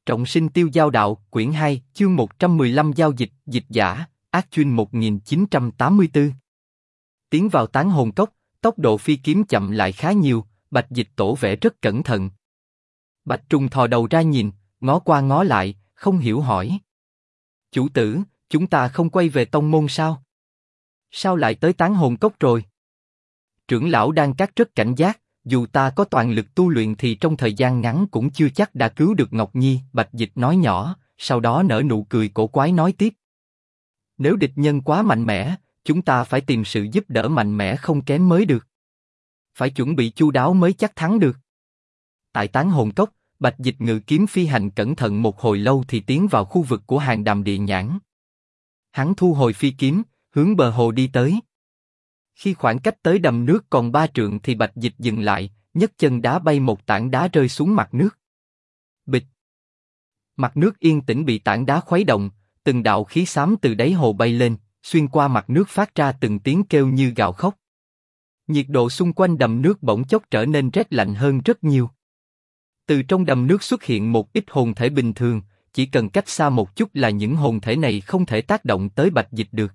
Trọng sinh tiêu giao đạo, quyển 2, chương 115 giao dịch, dịch giả, Ác Chuyên 1984. Tiến vào tán hồn cốc, tốc độ phi kiếm chậm lại khá nhiều, Bạch Dịch Tổ vẽ rất cẩn thận. Bạch Trùng thò đầu ra nhìn, ngó qua ngó lại, không hiểu hỏi. Chủ tử, chúng ta không quay về tông môn sao? Sao lại tới tán hồn cốc rồi? Trưởng lão đang cát rất cảnh giác, dù ta có toàn lực tu luyện thì trong thời gian ngắn cũng chưa chắc đã cứu được Ngọc Nhi, Bạch Dịch nói nhỏ, sau đó nở nụ cười cổ quái nói tiếp. Nếu địch nhân quá mạnh mẽ, chúng ta phải tìm sự giúp đỡ mạnh mẽ không kém mới được. Phải chuẩn bị chu đáo mới chắc thắng được. Tại tán hồn cốc, Bạch Dịch ngự kiếm phi hành cẩn thận một hồi lâu thì tiến vào khu vực của Hàng Đàm Địa Nhãn. Hắn thu hồi phi kiếm, hướng bờ hồ đi tới. Khi khoảng cách tới đầm nước còn 3 trượng thì Bạch Dịch dừng lại, nhấc chân đá bay một tảng đá rơi xuống mặt nước. Bịch. Mặt nước yên tĩnh bị tảng đá khuấy động, từng đạo khí xám từ đáy hồ bay lên, xuyên qua mặt nước phát ra từng tiếng kêu như gào khóc. Nhiệt độ xung quanh đầm nước bỗng chốc trở nên rét lạnh hơn rất nhiều. Từ trong đầm nước xuất hiện một ít hồn thể bình thường, chỉ cần cách xa một chút là những hồn thể này không thể tác động tới Bạch Dịch được.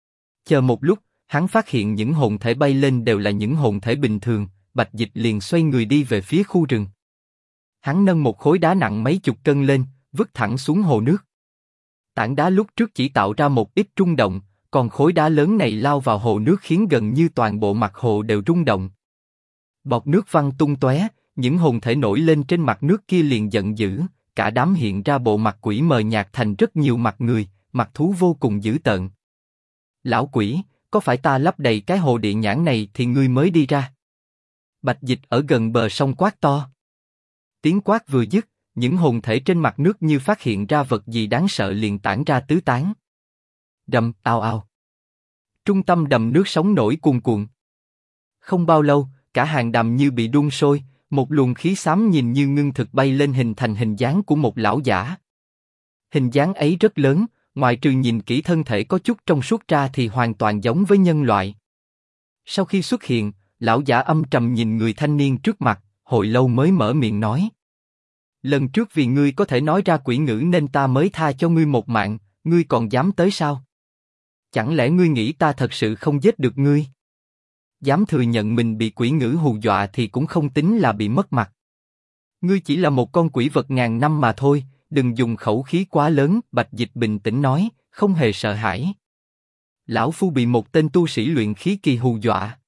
Chờ một lúc, hắn phát hiện những hồn thể bay lên đều là những hồn thể bình thường, Bạch Dịch liền xoay người đi về phía khu rừng. Hắn nâng một khối đá nặng mấy chục cân lên, vứt thẳng xuống hồ nước. Tảng đá lúc trước chỉ tạo ra một ít rung động, còn khối đá lớn này lao vào hồ nước khiến gần như toàn bộ mặt hồ đều rung động. Bọt nước văng tung tóe, những hồn thể nổi lên trên mặt nước kia liền giận dữ, cả đám hiện ra bộ mặt quỷ mờ nhạt thành rất nhiều mặt người, mặt thú vô cùng dữ tợn. Lão quỷ, có phải ta lấp đầy cái hồ địa nhãn này thì ngươi mới đi ra? Bạch Dịch ở gần bờ sông quát to. Tiếng quát vừa dứt, những hồn thể trên mặt nước như phát hiện ra vật gì đáng sợ liền tản ra tứ tán. Đầm, ào ào. Trung tâm đầm nước sóng nổi cuồn cuộn. Không bao lâu, cả hàng đầm như bị đun sôi, một luồng khí xám nhìn như ngưng thực bay lên hình thành hình dáng của một lão giả. Hình dáng ấy rất lớn, ngoài trừ nhìn kỹ thân thể có chút trong suốt ra thì hoàn toàn giống với nhân loại. Sau khi xuất hiện, lão giả âm trầm nhìn người thanh niên trước mặt, hồi lâu mới mở miệng nói. Lần trước vì ngươi có thể nói ra quỷ ngữ nên ta mới tha cho ngươi một mạng, ngươi còn dám tới sao? Chẳng lẽ ngươi nghĩ ta thật sự không giết được ngươi? Dám thừa nhận mình bị quỷ ngữ hù dọa thì cũng không tính là bị mất mặt. Ngươi chỉ là một con quỷ vật ngàn năm mà thôi, đừng dùng khẩu khí quá lớn, Bạch Dịch bình tĩnh nói, không hề sợ hãi. Lão phu bị một tên tu sĩ luyện khí kỳ hù dọa.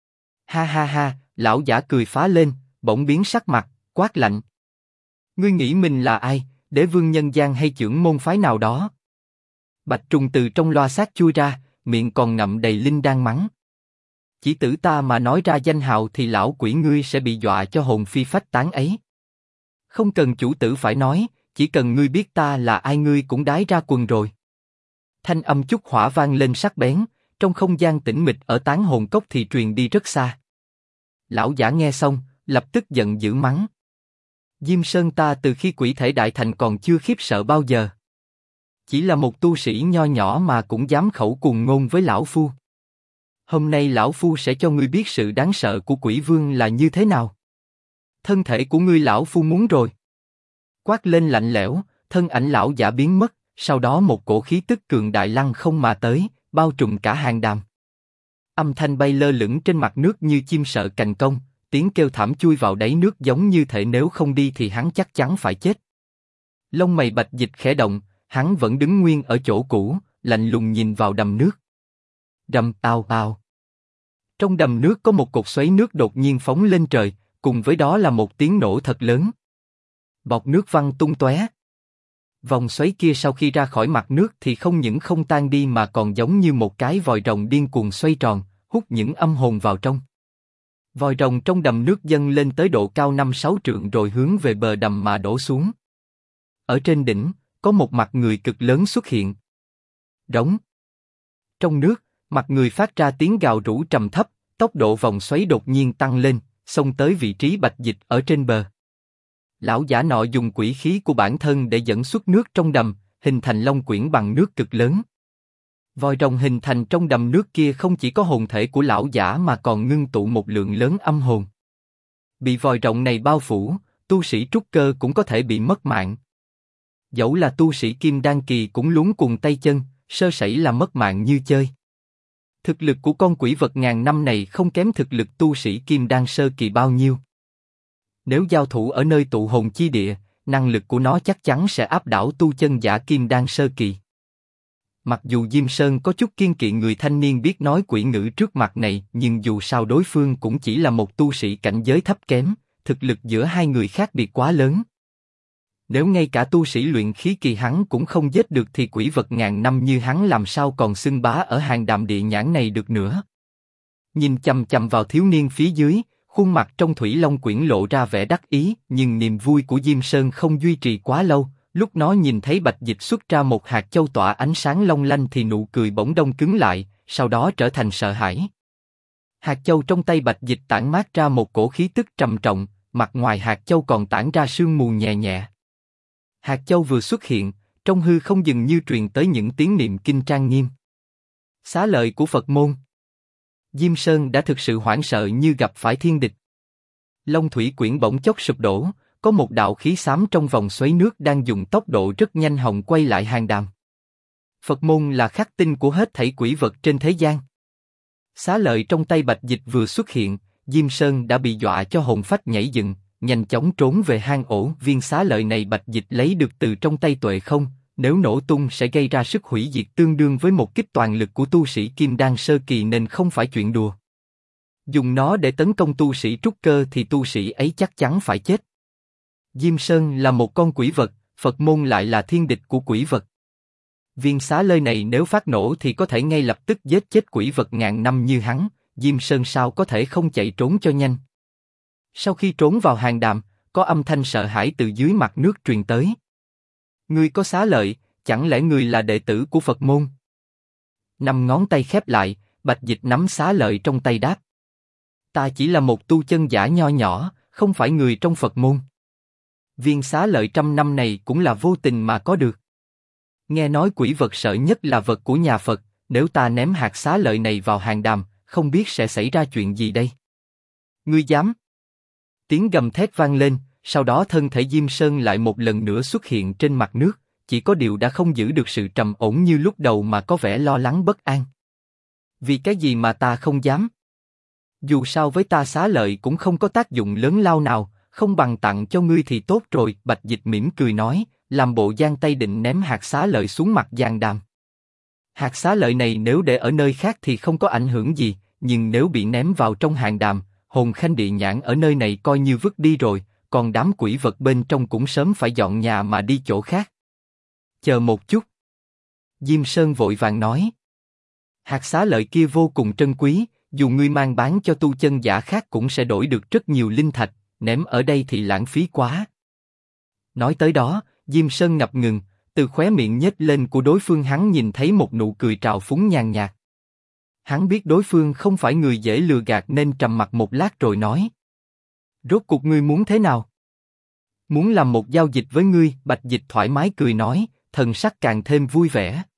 Ha ha ha, lão giả cười phá lên, bỗng biến sắc mặt, quát lạnh. Ngươi nghĩ mình là ai, đế vương nhân gian hay chưởng môn phái nào đó? Bạch Trùng từ trong loa xác chui ra, miệng còn ngậm đầy linh đan mắng. Chỉ tử ta mà nói ra danh hào thì lão quỷ ngươi sẽ bị dọa cho hồn phi phách tán ấy. Không cần chủ tử phải nói, chỉ cần ngươi biết ta là ai ngươi cũng đái ra quần rồi. Thanh âm chúc hỏa vang lên sắc bén, trong không gian tĩnh mịch ở tán hồn cốc thì truyền đi rất xa. Lão giả nghe xong, lập tức giận dữ mắng. Diêm Sơn ta từ khi quỷ thể đại thành còn chưa khiếp sợ bao giờ. Chỉ là một tu sĩ nho nhỏ mà cũng dám khẩu cuồng ngôn với lão phu. Hôm nay lão phu sẽ cho ngươi biết sự đáng sợ của quỷ vương là như thế nào. Thân thể của ngươi lão phu muốn rồi. Quát lên lạnh lẽo, thân ảnh lão giả biến mất, sau đó một cổ khí tức cường đại lăng không mà tới, bao trùm cả hàng đàm. Âm thanh bay lơ lửng trên mặt nước như chim sợ cành cong, tiếng kêu thảm chui vào đáy nước giống như thể nếu không đi thì hắn chắc chắn phải chết. Lông mày Bạch Dịch khẽ động, hắn vẫn đứng nguyên ở chỗ cũ, lạnh lùng nhìn vào đầm nước. Đầm, ào ào. Trong đầm nước có một cột xoáy nước đột nhiên phóng lên trời, cùng với đó là một tiếng nổ thật lớn. Bọt nước văng tung tóe. Vòng xoáy kia sau khi ra khỏi mặt nước thì không những không tan đi mà còn giống như một cái vòi rồng điên cuồng xoay tròn, hút những âm hồn vào trong. Vòi rồng trong đầm nước dâng lên tới độ cao 5-6 trượng rồi hướng về bờ đầm mà đổ xuống. Ở trên đỉnh, có một mặt người cực lớn xuất hiện. Rống. Trong nước, mặt người phát ra tiếng gào rú trầm thấp, tốc độ vòng xoáy đột nhiên tăng lên, xông tới vị trí Bạch Dịch ở trên bờ. Lão giả nọ dùng quỷ khí của bản thân để dẫn xuất nước trong đầm, hình thành long quyển bằng nước cực lớn. Vòi rồng hình thành trong đầm nước kia không chỉ có hồn thể của lão giả mà còn ngưng tụ một lượng lớn âm hồn. Bị vòi rồng này bao phủ, tu sĩ trúc cơ cũng có thể bị mất mạng. Dẫu là tu sĩ kim đan kỳ cũng luống cuồng tay chân, sơ sẩy là mất mạng như chơi. Thực lực của con quỷ vật ngàn năm này không kém thực lực tu sĩ kim đan sơ kỳ bao nhiêu. Nếu giao thủ ở nơi tụ hồn chi địa, năng lực của nó chắc chắn sẽ áp đảo tu chân giả kim đan sơ kỳ. Mặc dù Diêm Sơn có chút kiêng kỵ người thanh niên biết nói quỷ ngữ trước mặt này, nhưng dù sao đối phương cũng chỉ là một tu sĩ cảnh giới thấp kém, thực lực giữa hai người khác biệt quá lớn. Nếu ngay cả tu sĩ luyện khí kỳ hắn cũng không giết được thì quỷ vật ngàn năm như hắn làm sao còn xưng bá ở hàng đàm địa nhãn này được nữa. Nhìn chằm chằm vào thiếu niên phía dưới, khuôn mặt trong Thủy Long Quyển lộ ra vẻ đắc ý, nhưng niềm vui của Diêm Sơn không duy trì quá lâu. Lúc nó nhìn thấy Bạch Dịch xuất ra một hạt châu tỏa ánh sáng long lanh thì nụ cười bỗng đông cứng lại, sau đó trở thành sợ hãi. Hạt châu trong tay Bạch Dịch tản mát ra một cổ khí tức trầm trọng, mặt ngoài hạt châu còn tản ra sương mù nhẹ nhẹ. Hạt châu vừa xuất hiện, trong hư không dường như truyền tới những tiếng niệm kinh trang nghiêm. Xá lợi của Phật môn. Diêm Sơn đã thực sự hoảng sợ như gặp phải thiên địch. Long thủy quyển bỗng chốc sụp đổ, có một đạo khí xám trong vòng xoáy nước đang dùng tốc độ rất nhanh hồng quay lại hàng đàm. Phật môn là khắc tinh của hết thảy quỷ vật trên thế gian. Xá lợi trong tay Bạch Dịch vừa xuất hiện, Diêm Sơn đã bị dọa cho hồn phách nhảy dựng, nhanh chóng trốn về hang ổ. Viên xá lợi này Bạch Dịch lấy được từ trong tay Tuệ Không, nếu nổ tung sẽ gây ra sức hủy diệt tương đương với một kích toàn lực của tu sĩ kim đan sơ kỳ nên không phải chuyện đùa. Dùng nó để tấn công tu sĩ trúc cơ thì tu sĩ ấy chắc chắn phải chết. Diêm Sơn là một con quỷ vật, Phật môn lại là thiên địch của quỷ vật. Viên xá lợi này nếu phát nổ thì có thể ngay lập tức giết chết quỷ vật ngàn năm như hắn, Diêm Sơn sao có thể không chạy trốn cho nhanh. Sau khi trốn vào hàng đàm, có âm thanh sợ hãi từ dưới mặt nước truyền tới. Ngươi có xá lợi, chẳng lẽ ngươi là đệ tử của Phật môn? Năm ngón tay khép lại, Bạch Dịch nắm xá lợi trong tay đáp. Ta chỉ là một tu chân giả nho nhỏ, không phải người trong Phật môn. Viên xá lợi trăm năm này cũng là vô tình mà có được. Nghe nói quỷ vật sợ nhất là vật của nhà Phật, nếu ta ném hạt xá lợi này vào hàng đàm, không biết sẽ xảy ra chuyện gì đây? Ngươi dám? Tiếng gầm thét vang lên, sau đó thân thể Diêm Sơn lại một lần nữa xuất hiện trên mặt nước, chỉ có điều đã không giữ được sự trầm ổn như lúc đầu mà có vẻ lo lắng bất an. Vì cái gì mà ta không dám? Dù sao với ta xá lợi cũng không có tác dụng lớn lao nào, không bằng tặng cho ngươi thì tốt rồi. Bạch Dịch mỉm cười nói, làm bộ giang tay định ném hạt xá lợi xuống mặt giàn đàm. Hạt xá lợi này nếu để ở nơi khác thì không có ảnh hưởng gì, nhưng nếu bị ném vào trong hàng đàm, hồn khanh địa nhãn ở nơi này coi như vứt đi rồi, còn đám quỷ vật bên trong cũng sớm phải dọn nhà mà đi chỗ khác. Chờ một chút. Diêm Sơn vội vàng nói. Hạt xá lợi kia vô cùng trân quý, dù ngươi mang bán cho tu chân giả khác cũng sẽ đổi được rất nhiều linh thạch, ném ở đây thì lãng phí quá. Nói tới đó, Diêm Sơn ngập ngừng, từ khóe miệng nhếch lên của đối phương hắn nhìn thấy một nụ cười trào phúng nhàn nhạt. Hắn biết đối phương không phải người dễ lừa gạt nên trầm mặc một lát rồi nói. Rốt cuộc ngươi muốn thế nào? Muốn làm một giao dịch với ngươi, Bạch Dịch thoải mái cười nói, thần sắc càng thêm vui vẻ.